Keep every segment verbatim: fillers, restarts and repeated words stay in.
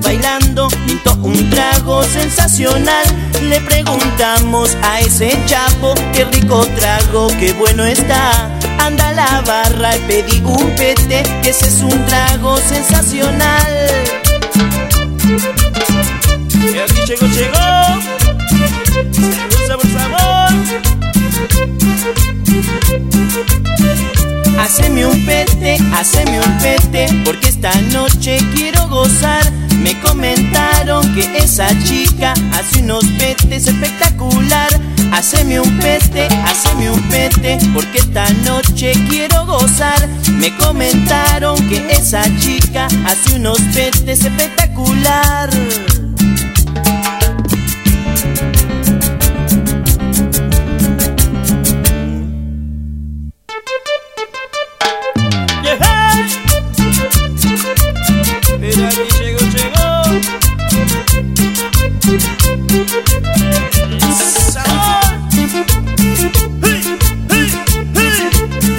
bailando, pintó un trago sensacional. Le preguntamos a ese chapo, qué rico trago, qué bueno está. Anda a la barra y pedí un pete, que ese es un trago sensacional. Y aquí llegó, llegó sabor, sabor. Haceme un pete, haceme un pete, porque esta noche quiero gozar. Me comentaron que esa chica hace unos petes espectacular. Haceme un pete, haceme un pete, porque esta noche quiero gozar. Me comentaron que esa chica hace unos petes espectacular. Pero aquí llegó, llegó el sabor. Hey, hey, hey.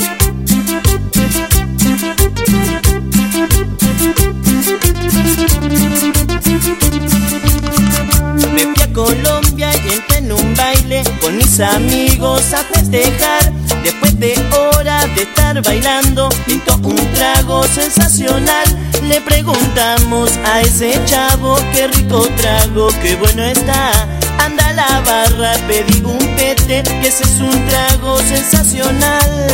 Me fui a Colombia y entré en un baile con mis amigos a festejar. Después de horas de estar bailando, pintó un trago sensacional. Le preguntamos a ese chavo, qué rico trago, qué bueno está. Anda a la barra, pedí un pete, que ese es un trago sensacional.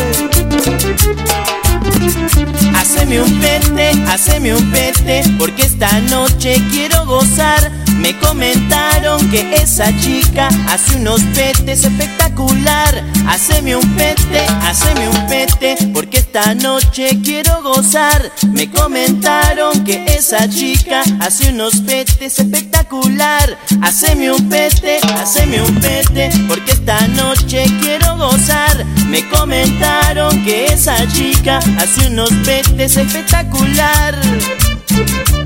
Haceme un pete, haceme un pete, porque esta noche quiero gozar. Me comentaron que esa chica hace unos petes espectacular. Haceme un pete, haceme un pete, porque esta noche quiero gozar. Me comentaron que esa chica hace unos petes espectacular. Haceme un pete, haceme un pete, porque esta noche quiero gozar. Me comentaron que esa chica hace unos petes espectacular.